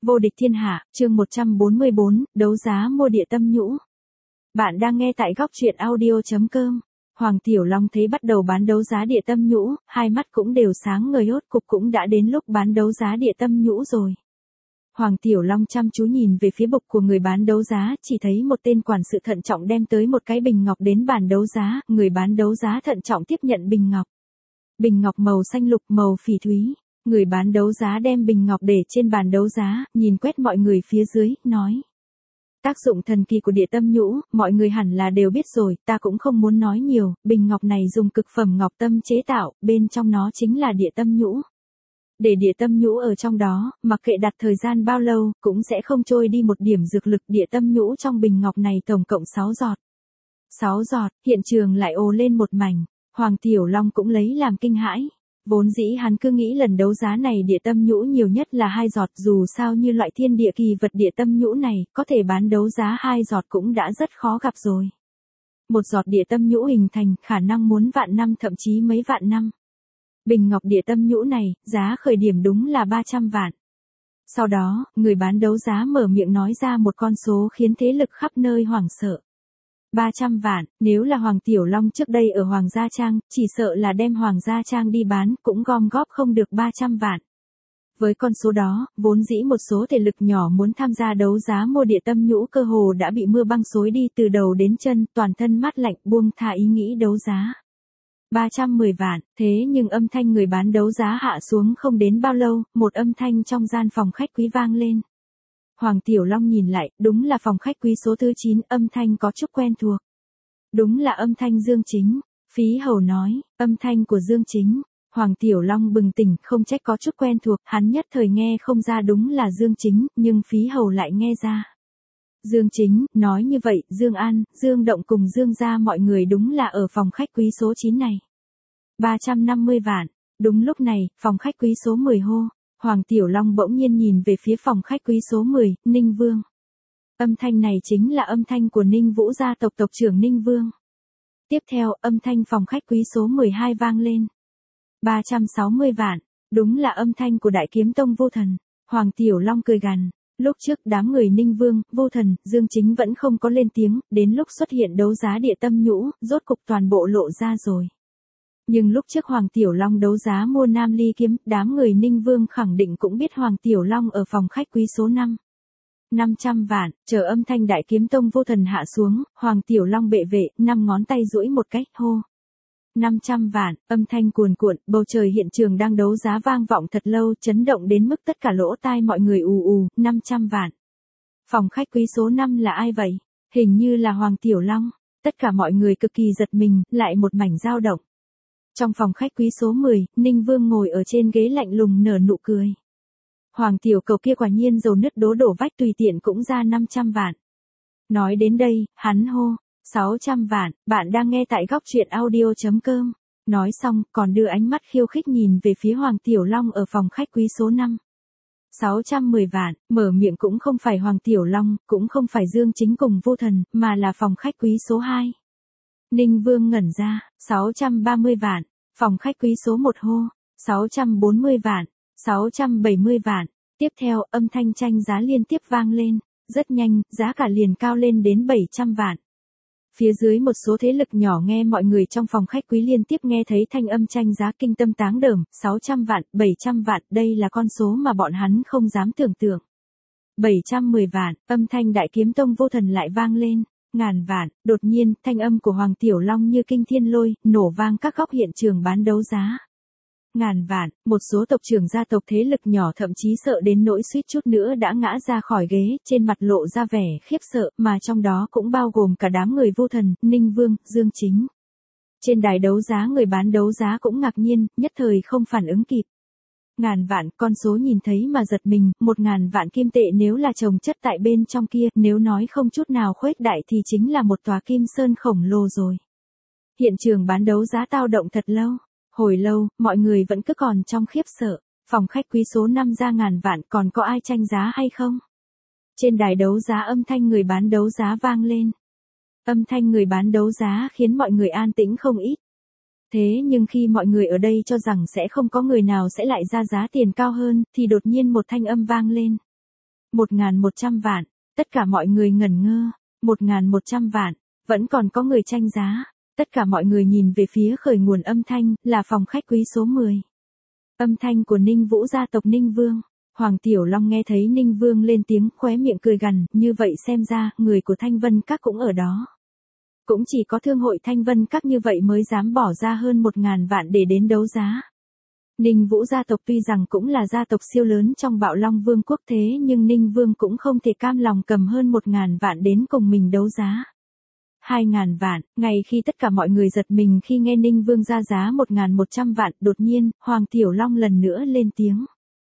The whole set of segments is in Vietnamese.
Vô địch thiên hạ, chương 144, đấu giá mua địa tâm nhũ. Bạn đang nghe tại góc truyện audio.com. Hoàng Tiểu Long thấy bắt đầu bán đấu giá địa tâm nhũ, hai mắt cũng đều sáng ngời hốt cục cũng đã đến lúc bán đấu giá địa tâm nhũ rồi. Hoàng Tiểu Long chăm chú nhìn về phía bục của người bán đấu giá, chỉ thấy một tên quản sự thận trọng đem tới một cái bình ngọc đến bàn đấu giá, người bán đấu giá thận trọng tiếp nhận bình ngọc. Bình ngọc màu xanh lục màu phỉ thúy. Người bán đấu giá đem bình ngọc để trên bàn đấu giá, nhìn quét mọi người phía dưới, nói. Tác dụng thần kỳ của địa tâm nhũ, mọi người hẳn là đều biết rồi, ta cũng không muốn nói nhiều, bình ngọc này dùng cực phẩm ngọc tâm chế tạo, bên trong nó chính là địa tâm nhũ. Để địa tâm nhũ ở trong đó, mặc kệ đặt thời gian bao lâu, cũng sẽ không trôi đi một điểm dược lực. Địa tâm nhũ trong bình ngọc này tổng cộng 6 giọt. 6 giọt, hiện trường lại ồ lên một mảnh, Hoàng Tiểu Long cũng lấy làm kinh hãi. Vốn dĩ hắn cứ nghĩ lần đấu giá này địa tâm nhũ nhiều nhất là 2 giọt, dù sao như loại thiên địa kỳ vật địa tâm nhũ này, có thể bán đấu giá 2 giọt cũng đã rất khó gặp rồi. Một giọt địa tâm nhũ hình thành, khả năng muốn vạn năm thậm chí mấy vạn năm. Bình ngọc địa tâm nhũ này, giá khởi điểm đúng là 300 vạn. Sau đó, người bán đấu giá mở miệng nói ra một con số khiến thế lực khắp nơi hoảng sợ. 300 vạn, nếu là Hoàng Tiểu Long trước đây ở Hoàng Gia Trang, chỉ sợ là đem Hoàng Gia Trang đi bán, cũng gom góp không được 300 vạn. Với con số đó, vốn dĩ một số thế lực nhỏ muốn tham gia đấu giá mua địa tâm nhũ cơ hồ đã bị mưa băng xối đi từ đầu đến chân, toàn thân mát lạnh buông thả ý nghĩ đấu giá. 310 vạn, thế nhưng âm thanh người bán đấu giá hạ xuống không đến bao lâu, một âm thanh trong gian phòng khách quý vang lên. Hoàng Tiểu Long nhìn lại, đúng là phòng khách quý số thứ 9, âm thanh có chút quen thuộc. Đúng là âm thanh Dương Chính. Phí Hầu nói, âm thanh của Dương Chính. Hoàng Tiểu Long bừng tỉnh, không trách có chút quen thuộc, hắn nhất thời nghe không ra đúng là Dương Chính, nhưng Phí Hầu lại nghe ra. Dương Chính, nói như vậy, Dương An, Dương Động cùng Dương gia mọi người đúng là ở phòng khách quý số 9 này. 350 vạn. Đúng lúc này, phòng khách quý số 10 hô. Hoàng Tiểu Long bỗng nhiên nhìn về phía phòng khách quý số 10, Ninh Vương. Âm thanh này chính là âm thanh của Ninh Vũ gia tộc tộc trưởng Ninh Vương. Tiếp theo, âm thanh phòng khách quý số 12 vang lên. 360 vạn, đúng là âm thanh của Đại Kiếm Tông Vô Thần. Hoàng Tiểu Long cười gằn, lúc trước đám người Ninh Vương, Vô Thần, Dương Chính vẫn không có lên tiếng, đến lúc xuất hiện đấu giá địa tâm nhũ, rốt cục toàn bộ lộ ra rồi. Nhưng lúc trước Hoàng Tiểu Long đấu giá mua Nam Ly kiếm, đám người Ninh Vương khẳng định cũng biết Hoàng Tiểu Long ở phòng khách quý số 5. 500 vạn, chờ âm thanh Đại Kiếm Tông Vô Thần hạ xuống, Hoàng Tiểu Long bệ vệ, 5 ngón tay duỗi một cách, hô. 500 vạn, âm thanh cuồn cuộn, bầu trời hiện trường đang đấu giá vang vọng thật lâu, chấn động đến mức tất cả lỗ tai mọi người ù ù, 500 vạn. Phòng khách quý số 5 là ai vậy? Hình như là Hoàng Tiểu Long. Tất cả mọi người cực kỳ giật mình, lại một mảnh dao động. Trong phòng khách quý số 10, Ninh Vương ngồi ở trên ghế lạnh lùng nở nụ cười. Hoàng Tiểu Cầu kia quả nhiên dầu nứt đổ vách tùy tiện cũng ra 500 vạn. Nói đến đây, hắn hô, 600 vạn, bạn đang nghe tại góc truyện audio.com. Nói xong, còn đưa ánh mắt khiêu khích nhìn về phía Hoàng Tiểu Long ở phòng khách quý số 5. 610 vạn, mở miệng cũng không phải Hoàng Tiểu Long, cũng không phải Dương Chính cùng Vô Thần, mà là phòng khách quý số 2. Ninh Vương ngẩn ra, 630 vạn, phòng khách quý số 1 hô, 640 vạn, 670 vạn, tiếp theo âm thanh tranh giá liên tiếp vang lên, rất nhanh, giá cả liền cao lên đến 700 vạn. Phía dưới một số thế lực nhỏ nghe mọi người trong phòng khách quý liên tiếp nghe thấy thanh âm tranh giá kinh tâm táng đờm, 600 vạn, 700 vạn, đây là con số mà bọn hắn không dám tưởng tượng. 710 vạn, âm thanh Đại Kiếm Tông Vô Thần lại vang lên. Ngàn vạn, đột nhiên, thanh âm của Hoàng Tiểu Long như kinh thiên lôi, nổ vang các góc hiện trường bán đấu giá. Ngàn vạn, một số tộc trưởng gia tộc thế lực nhỏ thậm chí sợ đến nỗi suýt chút nữa đã ngã ra khỏi ghế, trên mặt lộ ra vẻ khiếp sợ, mà trong đó cũng bao gồm cả đám người Vô Thần, Ninh Vương, Dương Chính. Trên đài đấu giá người bán đấu giá cũng ngạc nhiên, nhất thời không phản ứng kịp. Ngàn vạn, con số nhìn thấy mà giật mình, 1.000 vạn kim tệ nếu là chồng chất tại bên trong kia, nếu nói không chút nào khuếch đại thì chính là một tòa kim sơn khổng lồ rồi. Hiện trường bán đấu giá tao động thật lâu, hồi lâu, mọi người vẫn cứ còn trong khiếp sợ, phòng khách quý số 5 ra ngàn vạn còn có ai tranh giá hay không? Trên đài đấu giá âm thanh người bán đấu giá vang lên. Âm thanh người bán đấu giá khiến mọi người an tĩnh không ít. Thế nhưng khi mọi người ở đây cho rằng sẽ không có người nào sẽ lại ra giá tiền cao hơn, thì đột nhiên một thanh âm vang lên. 1.100 vạn. Tất cả mọi người ngẩn ngơ. 1.100 vạn. Vẫn còn có người tranh giá. Tất cả mọi người nhìn về phía khởi nguồn âm thanh, là phòng khách quý số 10. Âm thanh của Ninh Vũ gia tộc Ninh Vương. Hoàng Tiểu Long nghe thấy Ninh Vương lên tiếng, khóe miệng cười gằn, như vậy xem ra, người của Thanh Vân Các cũng ở đó. Cũng chỉ có thương hội Thanh Vân Các như vậy mới dám bỏ ra hơn 1.000 vạn để đến đấu giá. Ninh Vũ gia tộc tuy rằng cũng là gia tộc siêu lớn trong Bạo Long Vương quốc thế nhưng Ninh Vương cũng không thể cam lòng cầm hơn 1.000 vạn đến cùng mình đấu giá. 2.000 vạn, ngay khi tất cả mọi người giật mình khi nghe Ninh Vương ra giá 1.100 vạn, đột nhiên, Hoàng Tiểu Long lần nữa lên tiếng.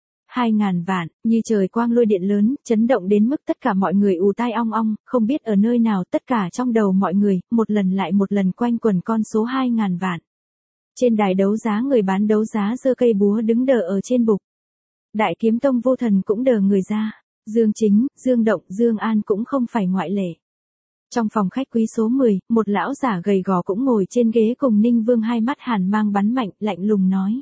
2.000 vạn, như trời quang lôi điện lớn, chấn động đến mức tất cả mọi người ù tai ong ong, không biết ở nơi nào tất cả trong đầu mọi người, một lần lại một lần quanh quẩn con số 2.000 vạn. Trên đài đấu giá người bán đấu giá giơ cây búa đứng đờ ở trên bục. Đại Kiếm Tông Vô Thần cũng đờ người ra, Dương Chính, Dương Động, Dương An cũng không phải ngoại lệ. Trong phòng khách quý số 10, một lão giả gầy gò cũng ngồi trên ghế cùng Ninh Vương, hai mắt hàn mang bắn mạnh, lạnh lùng nói.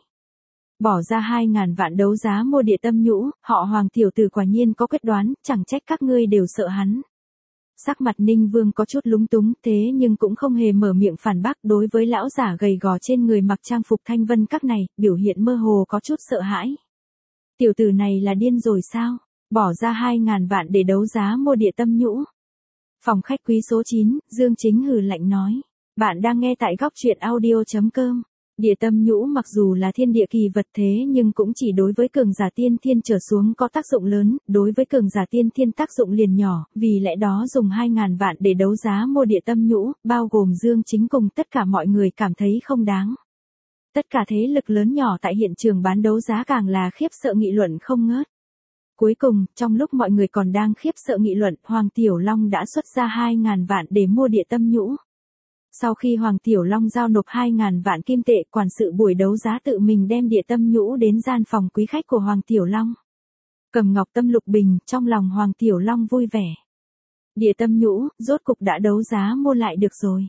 Bỏ ra 2.000 vạn đấu giá mua Địa Tâm Nhũ, họ Hoàng tiểu tử quả nhiên có quyết đoán, chẳng trách các ngươi đều sợ hắn. Sắc mặt Ninh Vương có chút lúng túng, thế nhưng cũng không hề mở miệng phản bác. Đối với lão giả gầy gò trên người mặc trang phục Thanh Vân Các này, biểu hiện mơ hồ có chút sợ hãi. Tiểu tử này là điên rồi sao? Bỏ ra 2.000 vạn để đấu giá mua Địa Tâm Nhũ. Phòng khách quý số 9, Dương Chính hừ lạnh nói. Bạn đang nghe tại góc truyện audio.com. Địa Tâm Nhũ mặc dù là thiên địa kỳ vật thế nhưng cũng chỉ đối với cường giả tiên thiên trở xuống có tác dụng lớn, đối với cường giả tiên thiên tác dụng liền nhỏ, vì lẽ đó dùng 2.000 vạn để đấu giá mua Địa Tâm Nhũ, bao gồm Dương Chính cùng tất cả mọi người cảm thấy không đáng. Tất cả thế lực lớn nhỏ tại hiện trường bán đấu giá càng là khiếp sợ nghị luận không ngớt. Cuối cùng, trong lúc mọi người còn đang khiếp sợ nghị luận, Hoàng Tiểu Long đã xuất ra 2.000 vạn để mua Địa Tâm Nhũ. Sau khi Hoàng Tiểu Long giao nộp 2.000 vạn kim tệ, quản sự buổi đấu giá tự mình đem Địa Tâm Nhũ đến gian phòng quý khách của Hoàng Tiểu Long. Cầm ngọc tâm lục bình, trong lòng Hoàng Tiểu Long vui vẻ. Địa Tâm Nhũ, rốt cục đã đấu giá mua lại được rồi.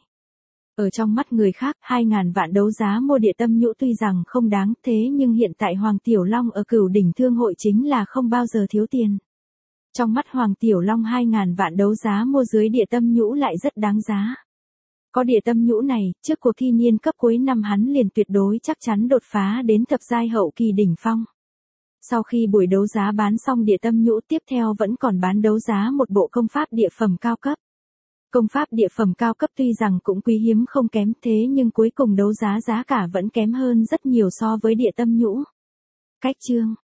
Ở trong mắt người khác, 2.000 vạn đấu giá mua Địa Tâm Nhũ tuy rằng không đáng, thế nhưng hiện tại Hoàng Tiểu Long ở Cửu Đỉnh Thương hội chính là không bao giờ thiếu tiền. Trong mắt Hoàng Tiểu Long 2.000 vạn đấu giá mua dưới Địa Tâm Nhũ lại rất đáng giá. Có Địa Tâm Nhũ này, trước cuộc thi niên cấp cuối năm hắn liền tuyệt đối chắc chắn đột phá đến thập giai hậu kỳ đỉnh phong. Sau khi buổi đấu giá bán xong Địa Tâm Nhũ, tiếp theo vẫn còn bán đấu giá một bộ công pháp địa phẩm cao cấp. Công pháp địa phẩm cao cấp tuy rằng cũng quý hiếm không kém, thế nhưng cuối cùng đấu giá giá cả vẫn kém hơn rất nhiều so với Địa Tâm Nhũ. Cách chương